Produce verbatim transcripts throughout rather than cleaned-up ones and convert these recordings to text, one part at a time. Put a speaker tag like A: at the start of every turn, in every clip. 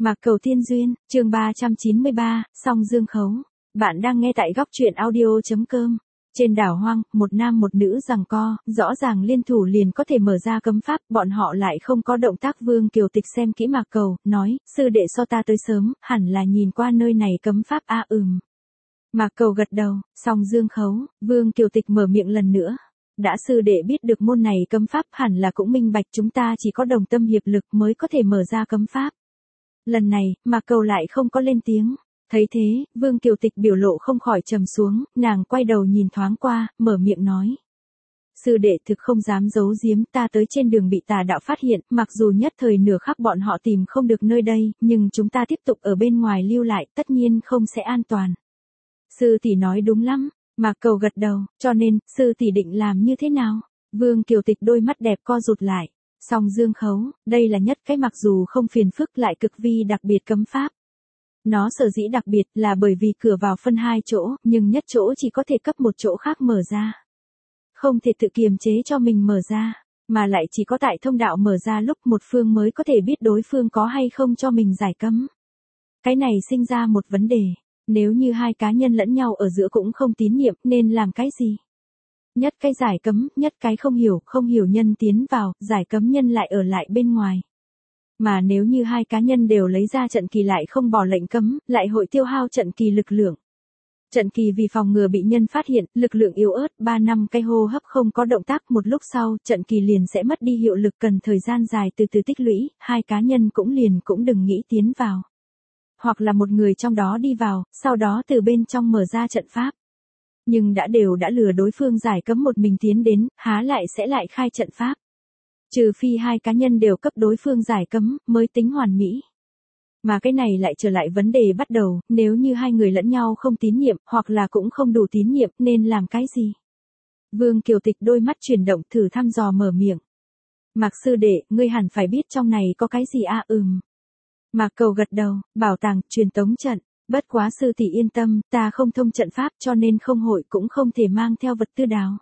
A: Mạc Cầu Tiên Duyên, chương ba trăm chín mươi ba, Song Dương Khấu. Bạn đang nghe tại góc truyện audio.com. Trên đảo hoang, một nam một nữ giằng co, rõ ràng liên thủ liền có thể mở ra cấm pháp, bọn họ lại không có động tác. Vương Kiều Tịch xem kỹ Mạc Cầu, nói, sư đệ so ta tới sớm, hẳn là nhìn qua nơi này cấm pháp a à, ừm. Mạc Cầu gật đầu, Song Dương Khấu, Vương Kiều Tịch mở miệng lần nữa. Đã sư đệ biết được môn này cấm pháp hẳn là cũng minh bạch chúng ta chỉ có đồng tâm hiệp lực mới có thể mở ra cấm pháp. Lần này, Mạc Cầu lại không có lên tiếng. Thấy thế, Vương Kiều Tịch biểu lộ không khỏi trầm xuống, nàng quay đầu nhìn thoáng qua, mở miệng nói. Sư đệ thực không dám giấu giếm, ta tới trên đường bị tà đạo phát hiện, mặc dù nhất thời nửa khắc bọn họ tìm không được nơi đây, nhưng chúng ta tiếp tục ở bên ngoài lưu lại, tất nhiên không sẽ an toàn. Sư tỷ nói đúng lắm, Mạc Cầu gật đầu, cho nên, sư tỷ định làm như thế nào? Vương Kiều Tịch đôi mắt đẹp co rụt lại. Song Dương Khấu, đây là nhất cái mặc dù không phiền phức lại cực vi đặc biệt cấm pháp. Nó sở dĩ đặc biệt là bởi vì cửa vào phân hai chỗ, nhưng nhất chỗ chỉ có thể cấp một chỗ khác mở ra. Không thể tự kiềm chế cho mình mở ra, mà lại chỉ có tại thông đạo mở ra lúc một phương mới có thể biết đối phương có hay không cho mình giải cấm. Cái này sinh ra một vấn đề, nếu như hai cá nhân lẫn nhau ở giữa cũng không tín nhiệm nên làm cái gì? Nhất cái giải cấm, nhất cái không hiểu, không hiểu nhân tiến vào, giải cấm nhân lại ở lại bên ngoài. Mà nếu như hai cá nhân đều lấy ra trận kỳ lại không bỏ lệnh cấm, lại hội tiêu hao trận kỳ lực lượng. Trận kỳ vì phòng ngừa bị nhân phát hiện, lực lượng yếu ớt, ba năm cái hô hấp không có động tác, một lúc sau, trận kỳ liền sẽ mất đi hiệu lực, cần thời gian dài từ từ tích lũy, hai cá nhân cũng liền cũng đừng nghĩ tiến vào. Hoặc là một người trong đó đi vào, sau đó từ bên trong mở ra trận pháp. Nhưng đã đều đã lừa đối phương giải cấm một mình tiến đến, há lại sẽ lại khai trận pháp. Trừ phi hai cá nhân đều cấp đối phương giải cấm, mới tính hoàn mỹ. Mà cái này lại trở lại vấn đề bắt đầu, nếu như hai người lẫn nhau không tín nhiệm, hoặc là cũng không đủ tín nhiệm, nên làm cái gì? Vương Kiều Tịch đôi mắt chuyển động thử thăm dò mở miệng. Mạc sư đệ, ngươi hẳn phải biết trong này có cái gì a à, ừm. Mạc Cầu gật đầu, bảo tàng, truyền tống trận. Bất quá sư tỷ yên tâm, ta không thông trận pháp cho nên không hội cũng không thể mang theo vật tư đào.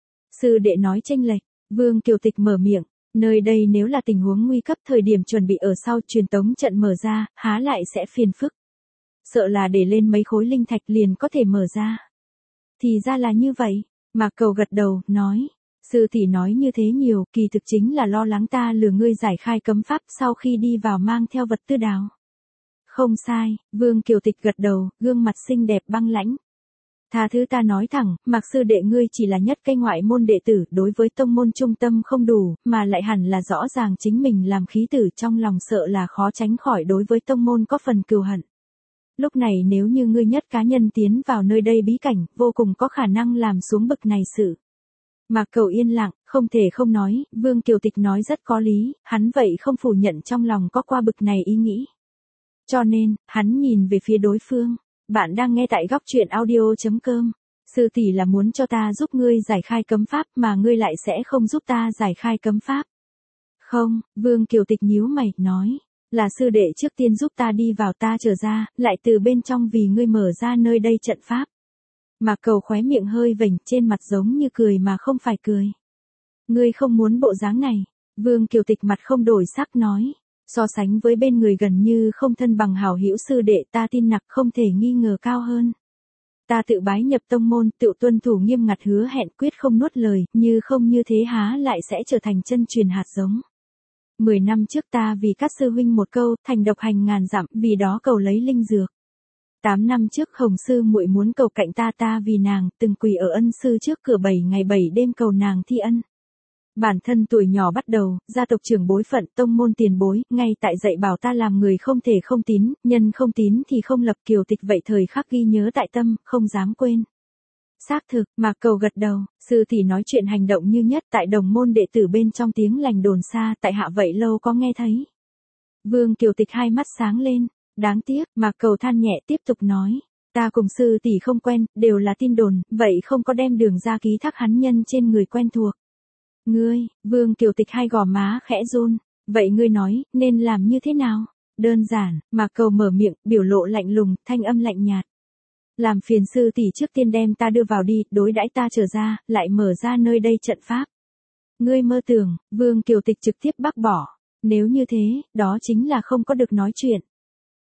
A: Sư đệ nói chênh lệch, Vương Kiều Tịch mở miệng, nơi đây nếu là tình huống nguy cấp thời điểm chuẩn bị ở sau truyền tống trận mở ra, há lại sẽ phiền phức. Sợ là để lên mấy khối linh thạch liền có thể mở ra. Thì ra là như vậy, Mạc Cầu gật đầu, nói, sư tỷ nói như thế nhiều, kỳ thực chính là lo lắng ta lừa ngươi giải khai cấm pháp sau khi đi vào mang theo vật tư đào. Không sai, Vương Kiều Tịch gật đầu, gương mặt xinh đẹp băng lãnh. Tha thứ ta nói thẳng, Mạc sư đệ ngươi chỉ là nhất cái ngoại môn đệ tử, đối với tông môn trung tâm không đủ, mà lại hẳn là rõ ràng chính mình làm khí tử trong lòng sợ là khó tránh khỏi đối với tông môn có phần cừu hận. Lúc này nếu như ngươi nhất cá nhân tiến vào nơi đây bí cảnh, vô cùng có khả năng làm xuống bực này sự. Mạc Cầu yên lặng, không thể không nói, Vương Kiều Tịch nói rất có lý, hắn vậy không phủ nhận trong lòng có qua bực này ý nghĩ. Cho nên, hắn nhìn về phía đối phương. Bạn đang nghe tại góc truyện audio.com. Sư tỷ là muốn cho ta giúp ngươi giải khai cấm pháp mà ngươi lại sẽ không giúp ta giải khai cấm pháp. Không, Vương Kiều Tịch nhíu mày, nói. Là sư đệ trước tiên giúp ta đi vào ta trở ra, lại từ bên trong vì ngươi mở ra nơi đây trận pháp. Mạc Cầu khóe miệng hơi vểnh trên mặt giống như cười mà không phải cười. Ngươi không muốn bộ dáng này. Vương Kiều Tịch mặt không đổi sắc nói. So sánh với bên người gần như không thân bằng hảo hữu sư đệ ta tin nặc không thể nghi ngờ cao hơn. Ta tự bái nhập tông môn, tự tuân thủ nghiêm ngặt hứa hẹn quyết không nuốt lời, như không như thế há lại sẽ trở thành chân truyền hạt giống. Mười năm trước ta vì các sư huynh một câu, thành độc hành ngàn dặm, vì đó cầu lấy linh dược. Tám năm trước Hồng sư muội muốn cầu cạnh ta ta vì nàng, từng quỳ ở ân sư trước cửa bảy ngày bảy đêm cầu nàng thi ân. Bản thân tuổi nhỏ bắt đầu, gia tộc trưởng bối phận tông môn tiền bối, ngay tại dạy bảo ta làm người không thể không tín, nhân không tín thì không lập. Kiều Tịch vậy thời khắc ghi nhớ tại tâm, không dám quên. Xác thực, Mạc Cầu gật đầu, sư tỷ nói chuyện hành động như nhất tại đồng môn đệ tử bên trong tiếng lành đồn xa, tại hạ vậy lâu có nghe thấy. Vương Kiều Tịch hai mắt sáng lên, đáng tiếc, Mạc Cầu than nhẹ tiếp tục nói. Ta cùng sư tỷ không quen, đều là tin đồn, vậy không có đem đường ra ký thác hắn nhân trên người quen thuộc. Ngươi, Vương Kiều Tịch hai gò má khẽ run, vậy ngươi nói, nên làm như thế nào? Đơn giản, Mạc Cầu mở miệng, biểu lộ lạnh lùng, thanh âm lạnh nhạt. Làm phiền sư tỷ trước tiên đem ta đưa vào đi, đối đãi ta trở ra, lại mở ra nơi đây trận pháp. Ngươi mơ tưởng, Vương Kiều Tịch trực tiếp bác bỏ. Nếu như thế, đó chính là không có được nói chuyện.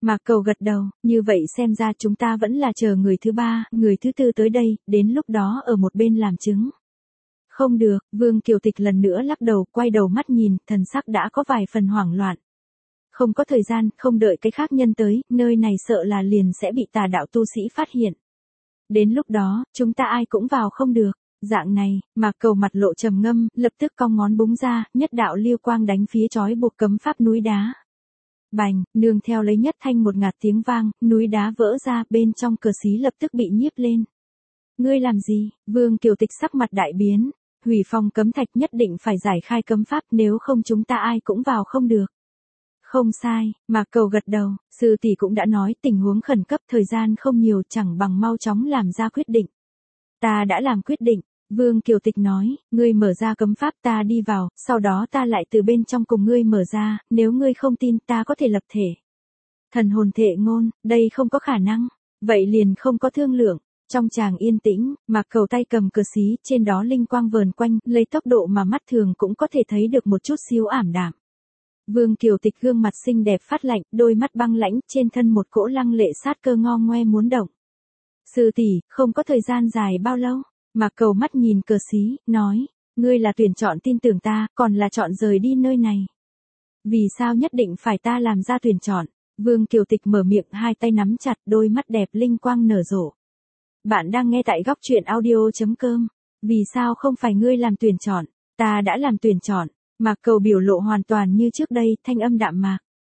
A: Mạc Cầu gật đầu, như vậy xem ra chúng ta vẫn là chờ người thứ ba, người thứ tư tới đây, đến lúc đó ở một bên làm chứng. Không được, Vương Kiều Tịch lần nữa lắc đầu, quay đầu mắt nhìn, thần sắc đã có vài phần hoảng loạn. Không có thời gian, không đợi cái khác nhân tới, nơi này sợ là liền sẽ bị tà đạo tu sĩ phát hiện. Đến lúc đó, chúng ta ai cũng vào không được. Dạng này, Mạc Cầu mặt lộ trầm ngâm, lập tức cong ngón búng ra, nhất đạo lưu quang đánh phía chói buộc cấm pháp núi đá. Bành, nương theo lấy nhất thanh một ngạt tiếng vang, núi đá vỡ ra, bên trong cờ xí lập tức bị nhiếp lên. Ngươi làm gì? Vương Kiều Tịch sắc mặt đại biến. Hủy phong cấm thạch nhất định phải giải khai cấm pháp, nếu không chúng ta ai cũng vào không được. Không sai, Mạc Cầu gật đầu, sư tỷ cũng đã nói tình huống khẩn cấp, thời gian không nhiều, chẳng bằng mau chóng làm ra quyết định. Ta đã làm quyết định, Vương Kiều Tịch nói, ngươi mở ra cấm pháp ta đi vào, sau đó ta lại từ bên trong cùng ngươi mở ra, nếu ngươi không tin ta có thể lập thể. Thần hồn thệ ngôn, đây không có khả năng, vậy liền không có thương lượng. Trong tràng yên tĩnh, Mạc Cầu tay cầm cờ xí, trên đó linh quang vờn quanh, lấy tốc độ mà mắt thường cũng có thể thấy được một chút xíu ảm đạm. Vương Kiều Tịch gương mặt xinh đẹp phát lạnh, đôi mắt băng lãnh, trên thân một cỗ lăng lệ sát cơ ngo ngoe muốn động. Sư tỷ, không có thời gian dài bao lâu. Mạc Cầu mắt nhìn cờ xí, nói, ngươi là tuyển chọn tin tưởng ta, còn là chọn rời đi nơi này. Vì sao nhất định phải ta làm ra tuyển chọn? Vương Kiều Tịch mở miệng, hai tay nắm chặt, đôi mắt đẹp linh quang nở rộ. Bạn đang nghe tại góc truyện audio chấm com. Vì sao không phải ngươi làm tuyển chọn? Ta đã làm tuyển chọn. Mạc Cầu biểu lộ hoàn toàn như trước đây, thanh âm đạm mạc.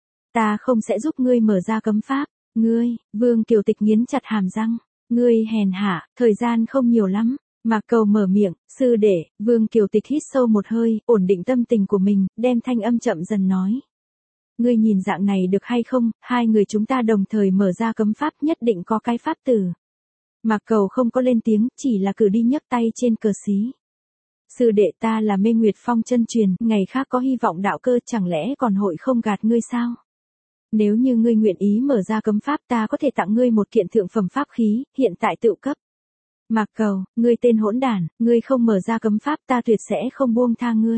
A: Ta không sẽ giúp ngươi mở ra cấm pháp. Ngươi, Vương Kiều Tịch nghiến chặt hàm răng. Ngươi hèn hạ, thời gian không nhiều lắm. Mạc Cầu mở miệng, sư đệ. Vương Kiều Tịch hít sâu một hơi, ổn định tâm tình của mình, đem thanh âm chậm dần nói. Ngươi nhìn dạng này được hay không, hai người chúng ta đồng thời mở ra cấm pháp nhất định có cái pháp tử. Mạc Cầu không có lên tiếng, chỉ là cử đi nhấc tay trên cờ xí. Sư đệ ta là Mê Nguyệt Phong chân truyền, ngày khác có hy vọng đạo cơ, chẳng lẽ còn hội không gạt ngươi sao? Nếu như ngươi nguyện ý mở ra cấm pháp ta có thể tặng ngươi một kiện thượng phẩm pháp khí, hiện tại tự cấp. Mạc Cầu, ngươi tên hỗn đản, ngươi không mở ra cấm pháp ta tuyệt sẽ không buông tha ngươi.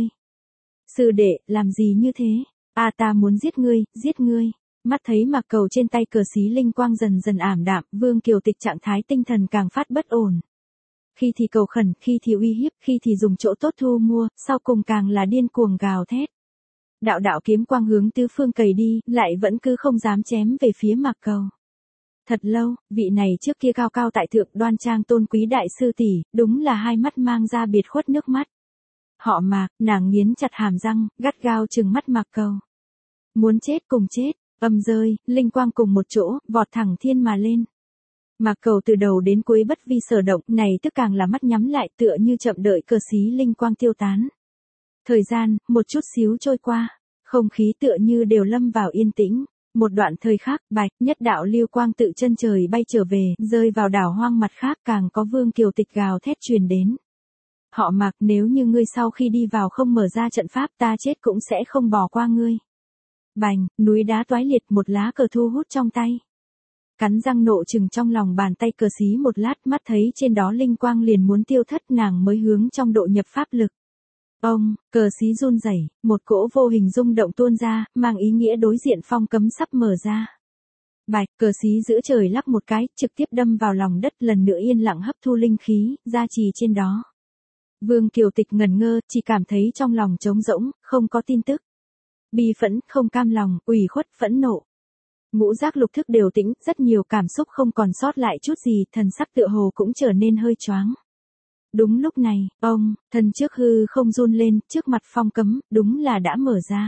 A: Sư đệ, làm gì như thế? À ta muốn giết ngươi, giết ngươi. Mắt thấy Mạc Cầu trên tay cờ xí linh quang dần dần ảm đạm, Vương Kiều Tịch trạng thái tinh thần càng phát bất ổn. Khi thì cầu khẩn, khi thì uy hiếp, khi thì dùng chỗ tốt thu mua, sau cùng càng là điên cuồng gào thét. Đạo đạo kiếm quang hướng tứ phương cầy đi, lại vẫn cứ không dám chém về phía Mạc Cầu. Thật lâu, vị này trước kia cao cao tại thượng đoan trang tôn quý đại sư tỷ, đúng là hai mắt mang ra biệt khuất nước mắt. Họ Mạc, nàng nghiến chặt hàm răng, gắt gao trừng mắt Mạc Cầu. Muốn chết cùng chết, âm rơi, linh quang cùng một chỗ, vọt thẳng thiên mà lên. Mạc Cầu từ đầu đến cuối bất vi sở động, này tức càng là mắt nhắm lại tựa như chậm đợi cờ xí linh quang tiêu tán. Thời gian, một chút xíu trôi qua, không khí tựa như đều lâm vào yên tĩnh. Một đoạn thời khắc, bạch, nhất đạo lưu quang tự chân trời bay trở về, rơi vào đảo hoang mặt khác, càng có Vương Kiều Tịch gào thét truyền đến. Họ Mạc, nếu như ngươi sau khi đi vào không mở ra trận pháp ta chết cũng sẽ không bỏ qua ngươi. Bành, núi đá toái liệt, một lá cờ thu hút trong tay. Cắn răng nộ chừng trong lòng bàn tay cờ xí một lát, mắt thấy trên đó linh quang liền muốn tiêu thất, nàng mới hướng trong độ nhập pháp lực. Ông, cờ xí run rẩy, một cỗ vô hình rung động tuôn ra, mang ý nghĩa đối diện phong cấm sắp mở ra. Bạch, cờ xí giữa trời lắc một cái, trực tiếp đâm vào lòng đất, lần nữa yên lặng hấp thu linh khí, gia trì trên đó. Vương Kiều Tịch ngẩn ngơ, chỉ cảm thấy trong lòng trống rỗng, không có tin tức. Bi phẫn, không cam lòng, ủy khuất, phẫn nộ. Ngũ giác lục thức đều tĩnh, rất nhiều cảm xúc không còn sót lại chút gì, thần sắc tựa hồ cũng trở nên hơi choáng. Đúng lúc này, ông, thân trước hư không run lên, trước mặt phong cấm, đúng là đã mở ra.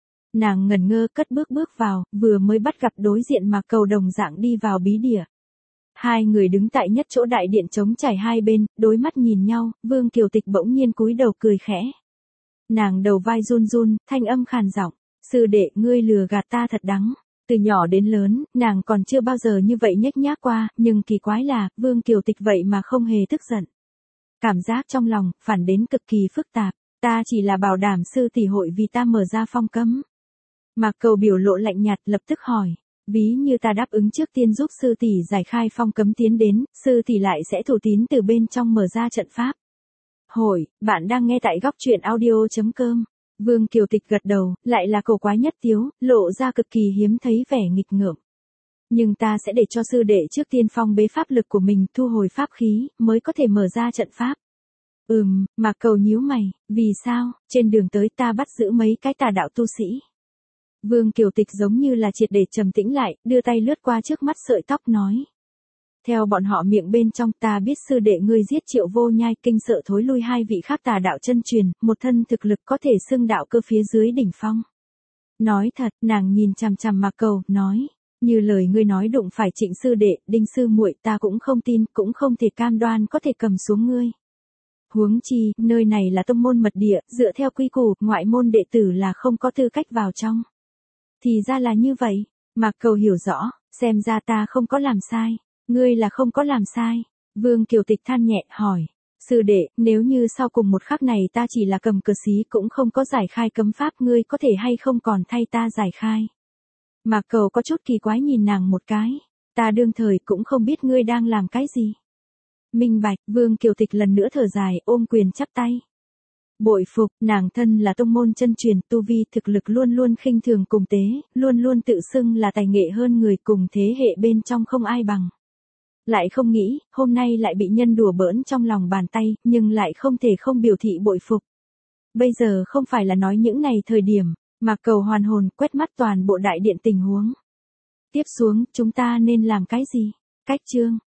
A: Nàng ngẩn ngơ cất bước bước vào, vừa mới bắt gặp đối diện Mạc Cầu đồng dạng đi vào bí địa. Hai người đứng tại nhất chỗ đại điện trống trải hai bên, đối mắt nhìn nhau, Vương Kiều Tịch bỗng nhiên cúi đầu cười khẽ. Nàng đầu vai run run, thanh âm khàn giọng, sư đệ ngươi lừa gạt ta thật đắng. Từ nhỏ đến lớn, nàng còn chưa bao giờ như vậy nhếch nhác qua, nhưng kỳ quái là, Vương Kiều Tịch vậy mà không hề tức giận. Cảm giác trong lòng, phản đến cực kỳ phức tạp, ta chỉ là bảo đảm sư tỷ hội vì ta mở ra phong cấm. Mạc Cầu biểu lộ lạnh nhạt lập tức hỏi, ví như ta đáp ứng trước tiên giúp sư tỷ giải khai phong cấm tiến đến, sư tỷ lại sẽ thủ tín từ bên trong mở ra trận pháp. Hội, bạn đang nghe tại góc truyện audio chấm com. Vương Kiều Tịch gật đầu, lại là cổ quái nhất tiếu, lộ ra cực kỳ hiếm thấy vẻ nghịch ngợm. Nhưng ta sẽ để cho sư đệ trước tiên phong bế pháp lực của mình, thu hồi pháp khí, mới có thể mở ra trận pháp. Ừm, Mạc Cầu nhíu mày, vì sao, trên đường tới ta bắt giữ mấy cái tà đạo tu sĩ. Vương Kiều Tịch giống như là triệt để trầm tĩnh lại, đưa tay lướt qua trước mắt sợi tóc nói. Theo bọn họ miệng bên trong ta biết sư đệ ngươi giết Triệu Vô Nhai, kinh sợ thối lui hai vị khác tà đạo chân truyền, một thân thực lực có thể xưng đạo cơ phía dưới đỉnh phong. Nói thật, nàng nhìn chằm chằm Mạc Cầu, nói, như lời ngươi nói đụng phải Trịnh sư đệ, Đinh sư muội ta cũng không tin, cũng không thể cam đoan có thể cầm xuống ngươi. Huống chi, nơi này là tông môn mật địa, dựa theo quy củ, ngoại môn đệ tử là không có tư cách vào trong. Thì ra là như vậy, Mạc Cầu hiểu rõ, xem ra ta không có làm sai, ngươi là không có làm sai. Vương Kiều Tịch than nhẹ, hỏi, sư đệ, nếu như sau cùng một khắc này ta chỉ là cầm cờ xí cũng không có giải khai cấm pháp, ngươi có thể hay không còn thay ta giải khai. Mạc Cầu có chút kỳ quái nhìn nàng một cái, ta đương thời cũng không biết ngươi đang làm cái gì. Minh bạch, Vương Kiều Tịch lần nữa thở dài, ôm quyền chắp tay. Bội phục, nàng thân là tông môn chân truyền, tu vi thực lực luôn luôn khinh thường cùng tế, luôn luôn tự xưng là tài nghệ hơn người, cùng thế hệ bên trong không ai bằng. Lại không nghĩ, hôm nay lại bị nhân đùa bỡn trong lòng bàn tay, nhưng lại không thể không biểu thị bội phục. Bây giờ không phải là nói những này thời điểm, Mạc Cầu hoàn hồn, quét mắt toàn bộ đại điện tình huống. Tiếp xuống, chúng ta nên làm cái gì? Cách chương.